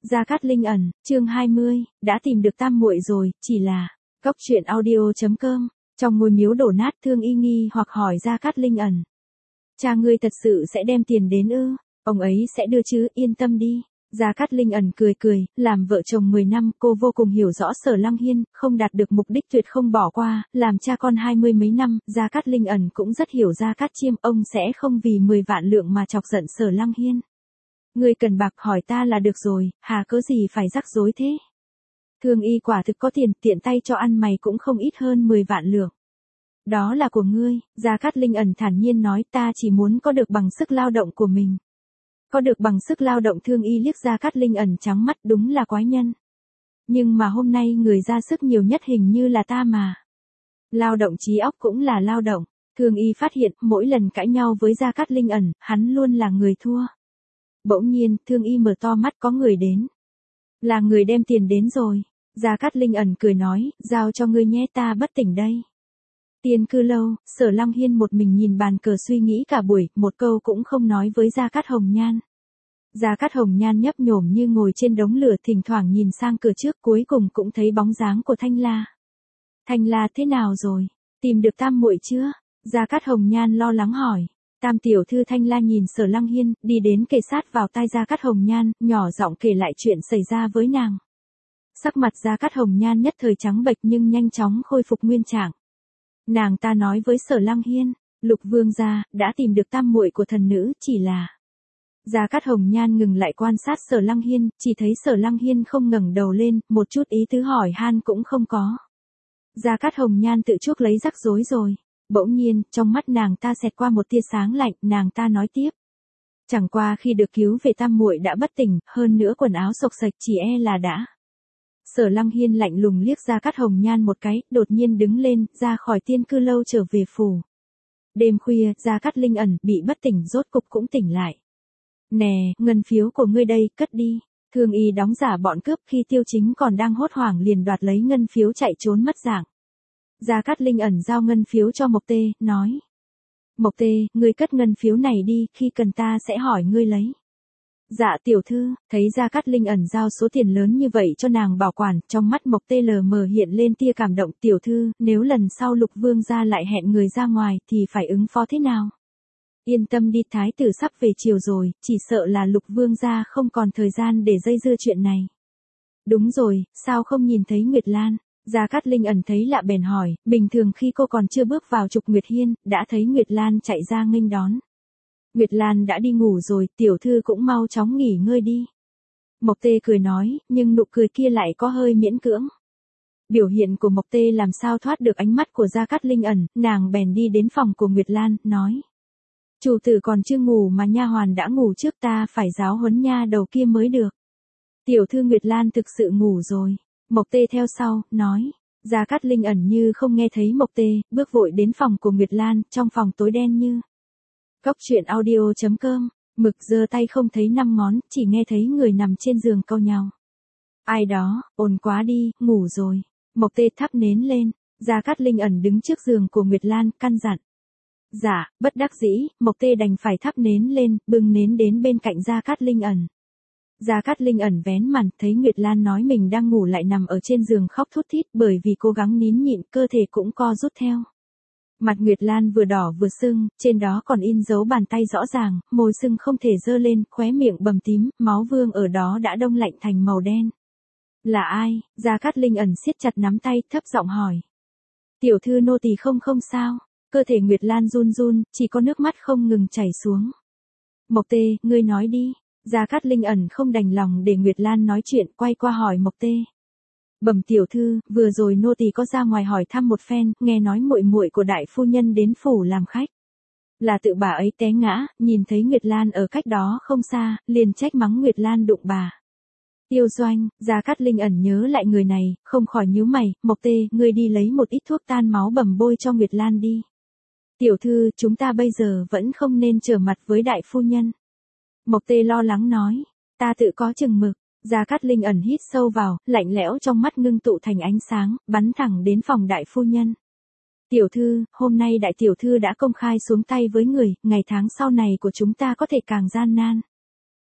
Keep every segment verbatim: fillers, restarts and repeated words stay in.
Gia Cát Linh ẩn, chương hai mươi, đã tìm được tam muội rồi, chỉ là, cốc truyện audio chấm com, trong ngôi miếu đổ nát Thương Y nghi hoặc hỏi Gia Cát Linh ẩn. Cha ngươi thật sự sẽ đem tiền đến ư, ông ấy sẽ đưa chứ, yên tâm đi. Gia Cát Linh ẩn cười cười, làm vợ chồng mười năm, cô vô cùng hiểu rõ Sở Lăng Hiên, không đạt được mục đích tuyệt không bỏ qua, làm cha con hai mươi mấy năm, Gia Cát Linh ẩn cũng rất hiểu Gia Cát Chiêm, ông sẽ không vì mười vạn lượng mà chọc giận Sở Lăng Hiên. Ngươi cần bạc hỏi ta là được rồi, hà cớ gì phải rắc rối thế. Thương Y quả thực có tiền, tiện tay cho ăn mày cũng không ít hơn mười vạn lượng. Đó là của ngươi, Gia Cát Linh ẩn thản nhiên nói, ta chỉ muốn có được bằng sức lao động của mình. Có được bằng sức lao động. Thương Y liếc Gia Cát Linh ẩn trắng mắt, đúng là quái nhân. Nhưng mà hôm nay người ra sức nhiều nhất hình như là ta mà. Lao động trí óc cũng là lao động. Thương Y phát hiện, mỗi lần cãi nhau với Gia Cát Linh ẩn, hắn luôn là người thua. Bỗng nhiên, Thương Y mở to mắt, có người đến. Là người đem tiền đến rồi. Gia Cát Linh ẩn cười nói, giao cho ngươi nhé, ta bất tỉnh đây. Tiên Cư Lâu, Sở Lăng Hiên một mình nhìn bàn cờ suy nghĩ cả buổi, một câu cũng không nói với Gia Cát Hồng Nhan. Gia Cát Hồng Nhan nhấp nhổm như ngồi trên đống lửa, thỉnh thoảng nhìn sang cửa trước, cuối cùng cũng thấy bóng dáng của Thanh La. Thanh La thế nào rồi? Tìm được tam muội chưa? Gia Cát Hồng Nhan lo lắng hỏi. Tam tiểu thư. Thanh La nhìn Sở Lăng Hiên, đi đến kề sát vào tai Gia Cát Hồng Nhan, nhỏ giọng kể lại chuyện xảy ra với nàng. Sắc mặt Gia Cát Hồng Nhan nhất thời trắng bệch nhưng nhanh chóng khôi phục nguyên trạng. Nàng ta nói với Sở Lăng Hiên, Lục Vương gia đã tìm được tam muội của thần nữ, chỉ là. Gia Cát Hồng Nhan ngừng lại quan sát Sở Lăng Hiên, chỉ thấy Sở Lăng Hiên không ngẩng đầu lên, một chút ý tứ hỏi han cũng không có. Gia Cát Hồng Nhan tự chuốc lấy rắc rối rồi. Bỗng nhiên, trong mắt nàng ta xẹt qua một tia sáng lạnh, nàng ta nói tiếp. Chẳng qua khi được cứu về tam muội đã bất tỉnh, hơn nữa quần áo xộc xệch, chỉ e là đã. Sở Lăng Hiên lạnh lùng liếc Gia Cát Hồng Nhan một cái, đột nhiên đứng lên, ra khỏi Tiên Cư Lâu trở về phủ. Đêm khuya, Gia Cát Linh ẩn bị bất tỉnh rốt cục cũng tỉnh lại. Nè, ngân phiếu của ngươi đây, cất đi. Thương Y đóng giả bọn cướp, khi Tiêu Chính còn đang hốt hoảng liền đoạt lấy ngân phiếu chạy trốn mất dạng. Gia Cát Linh ẩn giao ngân phiếu cho Mộc Tê, nói. Mộc Tê, ngươi cất ngân phiếu này đi, khi cần ta sẽ hỏi ngươi lấy. Dạ tiểu thư. Thấy Gia Cát Linh ẩn giao số tiền lớn như vậy cho nàng bảo quản, trong mắt Mộc Tê lờ mờ hiện lên tia cảm động. Tiểu thư, nếu lần sau Lục Vương gia lại hẹn người ra ngoài thì phải ứng phó thế nào? Yên tâm đi, thái tử sắp về chiều rồi, chỉ sợ là Lục Vương gia không còn thời gian để dây dưa chuyện này. Đúng rồi, sao không nhìn thấy Nguyệt Lan? Gia Cát Linh ẩn thấy lạ bèn hỏi, bình thường khi cô còn chưa bước vào Trục Nguyệt Hiên, đã thấy Nguyệt Lan chạy ra nghênh đón. Nguyệt Lan đã đi ngủ rồi, tiểu thư cũng mau chóng nghỉ ngơi đi. Mộc Tê cười nói, nhưng nụ cười kia lại có hơi miễn cưỡng. Biểu hiện của Mộc Tê làm sao thoát được ánh mắt của Gia Cát Linh ẩn, nàng bèn đi đến phòng của Nguyệt Lan, nói. Chủ tử còn chưa ngủ mà nha hoàn đã ngủ trước, ta phải giáo huấn nha đầu kia mới được. Tiểu thư Nguyệt Lan thực sự ngủ rồi. Mộc Tê theo sau, nói. Gia Cát Linh ẩn như không nghe thấy Mộc Tê, bước vội đến phòng của Nguyệt Lan, trong phòng tối đen như. Cốc truyện audio chấm com, mực giơ tay không thấy năm ngón, chỉ nghe thấy người nằm trên giường cau nhau. Ai đó, ồn quá đi, ngủ rồi. Mộc Tê thắp nến lên, Gia Cát Linh ẩn đứng trước giường của Nguyệt Lan, căn dặn. Dạ, bất đắc dĩ, Mộc Tê đành phải thắp nến lên, bưng nến đến bên cạnh Gia Cát Linh ẩn. Gia Cát Linh ẩn vén màn, thấy Nguyệt Lan nói mình đang ngủ lại nằm ở trên giường khóc thút thít, bởi vì cố gắng nín nhịn, cơ thể cũng co rút theo. Mặt Nguyệt Lan vừa đỏ vừa sưng, trên đó còn in dấu bàn tay rõ ràng, môi sưng không thể dơ lên, khóe miệng bầm tím, máu vương ở đó đã đông lạnh thành màu đen. Là ai? Gia Cát Linh ẩn siết chặt nắm tay, thấp giọng hỏi. Tiểu thư nô tỳ không không sao. Cơ thể Nguyệt Lan run run, chỉ có nước mắt không ngừng chảy xuống. Mộc Tê, ngươi nói đi. Gia Cát Linh ẩn không đành lòng để Nguyệt Lan nói chuyện, quay qua hỏi Mộc Tê. Bẩm tiểu thư, vừa rồi nô tỳ có ra ngoài hỏi thăm một phen, nghe nói muội muội của đại phu nhân đến phủ làm khách. Là tự bà ấy té ngã, nhìn thấy Nguyệt Lan ở cách đó không xa, liền trách mắng Nguyệt Lan đụng bà. Tiêu Doanh. Gia Cát Linh ẩn nhớ lại người này, không khỏi nhíu mày. Mộc Tê, ngươi đi lấy một ít thuốc tan máu bầm bôi cho Nguyệt Lan đi. Tiểu thư, chúng ta bây giờ vẫn không nên trở mặt với đại phu nhân. Mộc Tê lo lắng nói, ta tự có chừng mực. Gia Cát Linh ẩn hít sâu vào, lạnh lẽo trong mắt ngưng tụ thành ánh sáng, bắn thẳng đến phòng đại phu nhân. Tiểu thư, hôm nay đại tiểu thư đã công khai xuống tay với người, ngày tháng sau này của chúng ta có thể càng gian nan.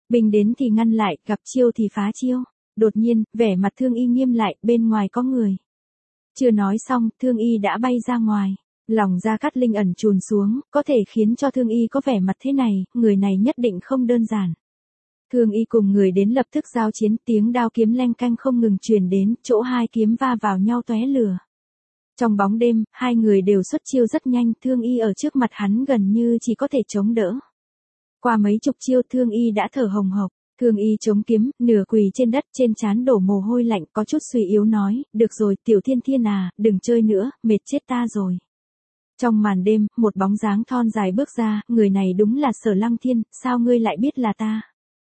Binh đến thì ngăn lại, gặp chiêu thì phá chiêu. Đột nhiên, vẻ mặt Thương Y nghiêm lại, bên ngoài có người. Chưa nói xong, Thương Y đã bay ra ngoài. Lòng Gia Cát Linh ẩn chùn xuống, có thể khiến cho Thương Y có vẻ mặt thế này, người này nhất định không đơn giản. Thương Y cùng người đến lập tức giao chiến, tiếng đao kiếm leng canh không ngừng truyền đến, chỗ hai kiếm va vào nhau tóe lửa. Trong bóng đêm, hai người đều xuất chiêu rất nhanh, Thương Y ở trước mặt hắn gần như chỉ có thể chống đỡ. Qua mấy chục chiêu Thương Y đã thở hồng hộc, Thương Y chống kiếm, nửa quỳ trên đất, trên trán đổ mồ hôi lạnh, có chút suy yếu nói, được rồi, Tiểu Thiên Thiên à, đừng chơi nữa, mệt chết ta rồi. Trong màn đêm, một bóng dáng thon dài bước ra, người này đúng là Sở Lăng Thiên, sao ngươi lại biết là ta?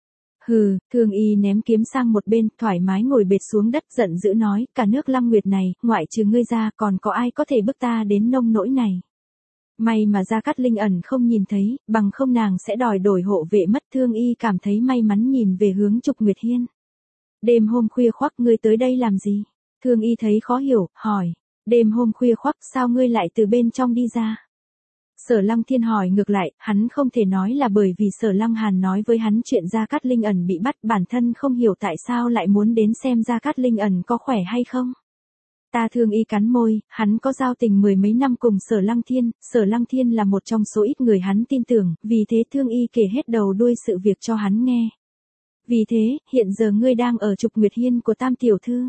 Hừ, Thương Y ném kiếm sang một bên, thoải mái ngồi bệt xuống đất, giận dữ nói, cả nước Lăng Nguyệt này, ngoại trừ ngươi ra, còn có ai có thể bức ta đến nông nỗi này? May mà Gia Cát Linh ẩn không nhìn thấy, bằng không nàng sẽ đòi đổi hộ vệ mất. Thương Y cảm thấy may mắn nhìn về hướng Trục Nguyệt Hiên. Đêm hôm khuya khoắt ngươi tới đây làm gì? Thương Y thấy khó hiểu, hỏi. Đêm hôm khuya khoắt sao ngươi lại từ bên trong đi ra? Sở Lăng Thiên hỏi ngược lại, hắn không thể nói là bởi vì Sở Lăng Hàn nói với hắn chuyện Gia Cát Linh ẩn bị bắt, bản thân không hiểu tại sao lại muốn đến xem Gia Cát Linh ẩn có khỏe hay không. Ta Thương Y cắn môi, hắn có giao tình mười mấy năm cùng Sở Lăng Thiên, Sở Lăng Thiên là một trong số ít người hắn tin tưởng, vì thế Thương Y kể hết đầu đuôi sự việc cho hắn nghe. Vì thế, hiện giờ ngươi đang ở Trục Nguyệt Hiên của Tam tiểu thư.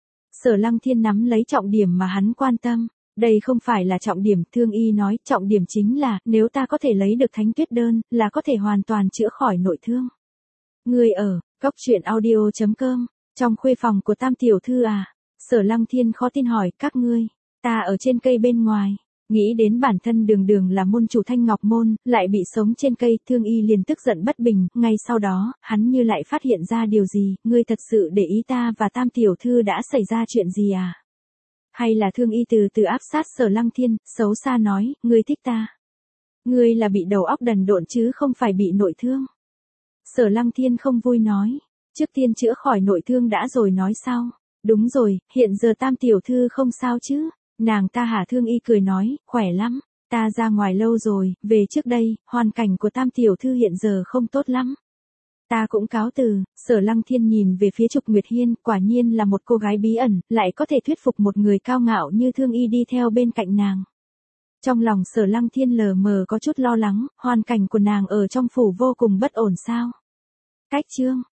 Sở Lăng Thiên nắm lấy trọng điểm mà hắn quan tâm. Đây không phải là trọng điểm, Thương Y nói, trọng điểm chính là, nếu ta có thể lấy được thánh tuyết đơn, là có thể hoàn toàn chữa khỏi nội thương. Ngươi ở, góc truyện audio chấm com, trong khuê phòng của Tam tiểu thư à? Sở Lăng Thiên khó tin hỏi, các ngươi, ta ở trên cây bên ngoài. Nghĩ đến bản thân đường đường là môn chủ Thanh Ngọc Môn, lại bị sống trên cây, Thương Y liền tức giận bất bình, ngay sau đó, hắn như lại phát hiện ra điều gì, ngươi thật sự để ý ta và Tam tiểu thư đã xảy ra chuyện gì à? Hay là Thương Y từ từ áp sát Sở Lăng Thiên, xấu xa nói, ngươi thích ta. Ngươi là bị đầu óc đần độn chứ không phải bị nội thương. Sở Lăng Thiên không vui nói, trước tiên chữa khỏi nội thương đã rồi nói sau. Đúng rồi, hiện giờ Tam tiểu thư không sao chứ? Nàng ta hả? Thương Y cười nói, khỏe lắm, ta ra ngoài lâu rồi, về trước đây, hoàn cảnh của Tam tiểu thư hiện giờ không tốt lắm. Ta cũng cáo từ. Sở Lăng Thiên nhìn về phía Trục Nguyệt Hiên, quả nhiên là một cô gái bí ẩn, lại có thể thuyết phục một người cao ngạo như Thương Y đi theo bên cạnh nàng. Trong lòng Sở Lăng Thiên lờ mờ có chút lo lắng, hoàn cảnh của nàng ở trong phủ vô cùng bất ổn sao? Cách chương